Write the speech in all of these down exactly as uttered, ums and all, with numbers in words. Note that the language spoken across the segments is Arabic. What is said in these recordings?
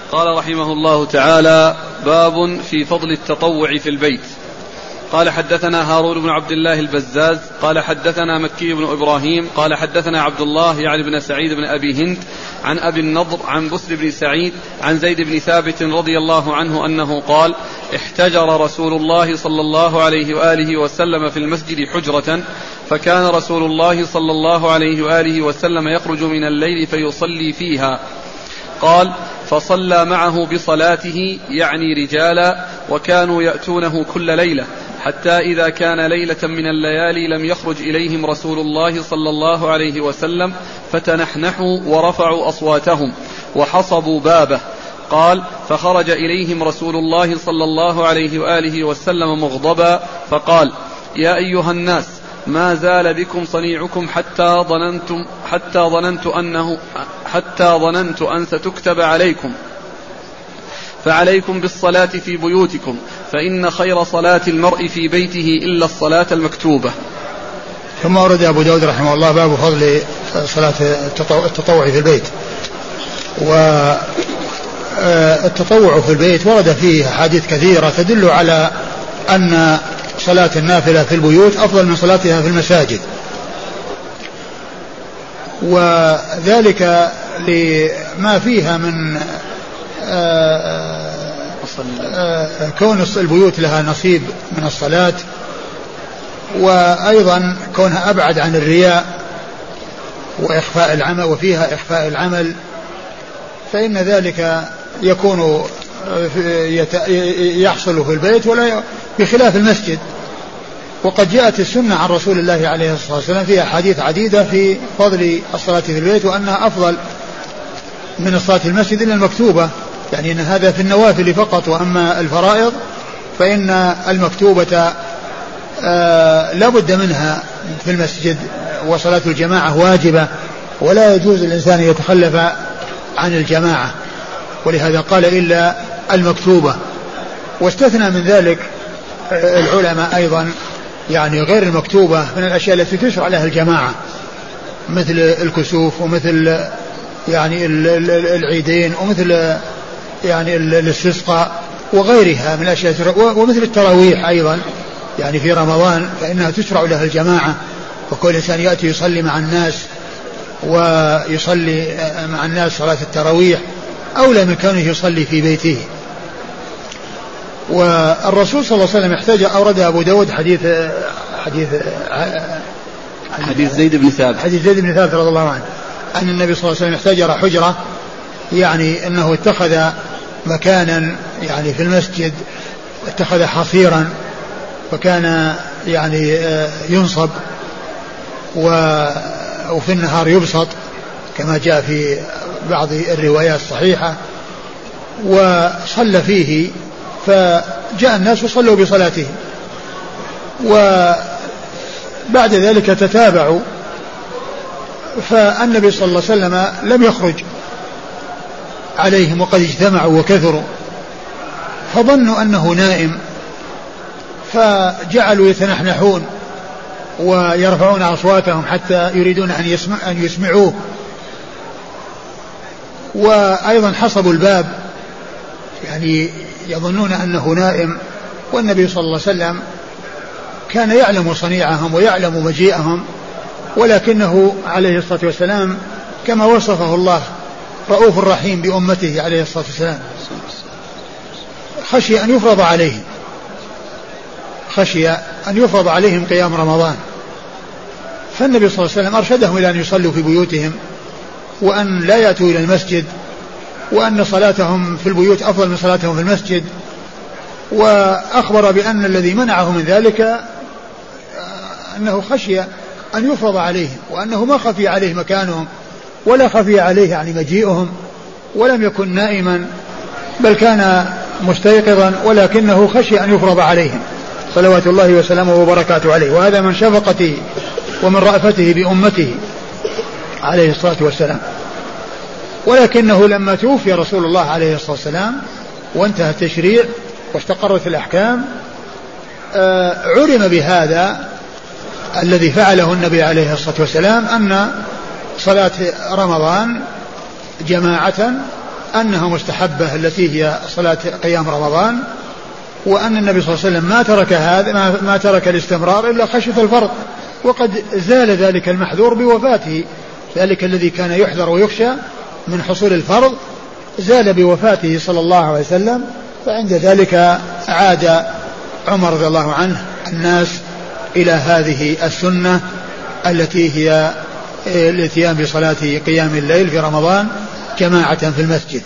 قال رحمه الله تعالى: باب في فضل التطوع في البيت. قال: حدثنا هارون بن عبد الله البزاز قال حدثنا مكي بن إبراهيم قال حدثنا عبد الله يعني بن سعيد بن أبي هند عن أبي النضر عن بسر بن سعيد عن زيد بن ثابت رضي الله عنه أنه قال: احتجر رسول الله صلى الله عليه وآله وسلم في المسجد حجرة، فكان رسول الله صلى الله عليه وآله وسلم يخرج من الليل فيصلي فيها. قال: فصلى معه بصلاته يعني رجالا، وكانوا يأتونه كل ليلة، حتى إذا كان ليلة من الليالي لم يخرج إليهم رسول الله صلى الله عليه وسلم فتنحنحوا ورفعوا أصواتهم وحصبوا بابه. قال: فخرج إليهم رسول الله صلى الله عليه وآله وسلم مغضبا فقال: يا أيها الناس، ما زال بكم صنيعكم حتى ظننتم حتى ظننت أنه حتى ظننت أن ستكتب عليكم، فعليكم بالصلاة في بيوتكم، فإن خير صلاة المرء في بيته إلا الصلاة المكتوبة. ثم ورد أبو داود رحمه الله باب فضل صلاة التطوع في البيت. والتطوع في البيت ورد فيه أحاديث كثيرة تدل على أن صلاة النافلة في البيوت أفضل من صلاتها في المساجد، وذلك لما فيها من كون البيوت لها نصيب من الصلاة، وأيضا كونها أبعد عن الرياء وإخفاء العمل، وفيها إخفاء العمل، فإن ذلك يكون يحصل في البيت ولا بخلاف المسجد. وقد جاءت السنة عن رسول الله عليه الصلاة والسلام في أحاديث عديدة في فضل الصلاة في البيت، وأنها أفضل من الصلاة في المسجد إلا المكتوبة، يعني أن هذا في النوافل فقط، وأما الفرائض فإن المكتوبة آه لا بد منها في المسجد، وصلاة الجماعة واجبة، ولا يجوز الإنسان يتخلف عن الجماعة، ولهذا قال إلا المكتوبة. واستثنى من ذلك العلماء أيضا يعني غير المكتوبة من الأشياء التي تشرع لها الجماعة، مثل الكسوف، ومثل يعني العيدين، ومثل يعني الاستسقاء وغيرها من الأشياء، ومثل التراويح أيضا يعني في رمضان فإنها تشرع لها الجماعة، وكل إنسان يأتي يصلي مع الناس ويصلي مع الناس صلاة التراويح أولى من كونه يصلي في بيته. والرسول صلى الله عليه وسلم احتاج، أورد أبو داود حديث حديث حديث زيد بن ثابت حديث زيد بن ثابت رضي الله عنه أن النبي صلى الله عليه وسلم احتجر حجرة، يعني أنه اتخذ مكانا يعني في المسجد، اتخذ حصيرا، وكان يعني ينصب وفي النهار يبسط كما جاء في بعض الروايات الصحيحة، وصلى فيه، فجاء الناس وصلوا بصلاته، وبعد ذلك تتابعوا، فالنبي صلى الله عليه وسلم لم يخرج عليهم وقد اجتمعوا وكثروا، فظنوا أنه نائم، فجعلوا يتنحنحون ويرفعون أصواتهم حتى يريدون أن, يسمع أن يسمعوه، وأيضا حصبوا الباب يعني يظنون أنه نائم، والنبي صلى الله عليه وسلم كان يعلم صنيعهم ويعلم مجيئهم، ولكنه عليه الصلاة والسلام كما وصفه الله رؤوف رحيم بأمته عليه الصلاة والسلام، خشي أن يفرض عليهم خشي أن يفرض عليهم قيام رمضان، فالنبي صلى الله عليه وسلم أرشدهم إلى أن يصلوا في بيوتهم، وأن لا يأتوا إلى المسجد، وأن صلاتهم في البيوت أفضل من صلاتهم في المسجد، وأخبر بأن الذي منعه من ذلك أنه خشي أن يفرض عليهم، وأنه ما خفي عليه مكانهم ولا خفي عليه يعني مجيئهم، ولم يكن نائما بل كان مستيقظا، ولكنه خشي أن يفرض عليهم صلوات الله وسلامه وبركاته عليه، وهذا من شفقته ومن رأفته بأمته عليه الصلاة والسلام. ولكنه لما توفي رسول الله عليه الصلاة والسلام وانتهى التشريع واستقرت الأحكام، علم بهذا الذي فعله النبي عليه الصلاة والسلام، أن صلاة رمضان جماعة أنها مستحبة التي هي صلاة قيام رمضان، وأن النبي صلى الله عليه وسلم ما ترك هذا ما, ما ترك الاستمرار إلا خشية الفرض، وقد زال ذلك المحذور بوفاته، ذلك الذي كان يحذر ويخشى من حصول الفرض زال بوفاته صلى الله عليه وسلم. فعند ذلك عاد عمر رضي الله عنه الناس إلى هذه السنة التي هي الاتيان بصلاة قيام الليل في رمضان جماعة في المسجد.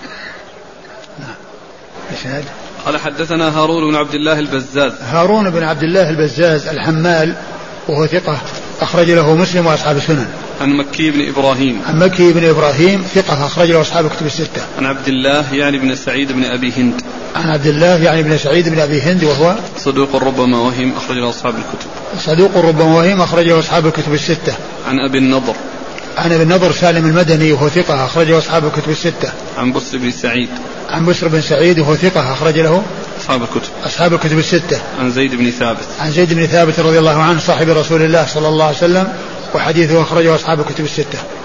نعم. قال حدثنا هارون بن عبد الله البزاز. هارون بن عبد الله البزاز الحمال وهو ثقة أخرج له مسلم وأصحاب السنن. عن مكي بن إبراهيم. عن مكي بن إبراهيم ثقة أخرج له أصحاب الكتب الستة. عن عبد الله يعني بن سعيد بن أبي هند. عن عبد الله يعني بن سعيد بن أبي هند وهو صدوق ربما وهم أخرج له أصحاب الكتب. صدوق ربما وهم أخرج له أصحاب الكتب الستة. عن أبي النضر. عن أبي النضر سالم المدني وهو ثقة أخرج له أصحاب الكتب الستة. عن بسر بن سعيد. عن بسر بن سعيد وهو ثقة أخرج له أصحاب الكتب. أصحاب الكتب الستة. عن زيد بن ثابت. عن زيد بن ثابت رضي الله عنه صاحب رسول الله صلى الله عليه وسلم وحديثه أخرجه أصحاب الكتب الستة.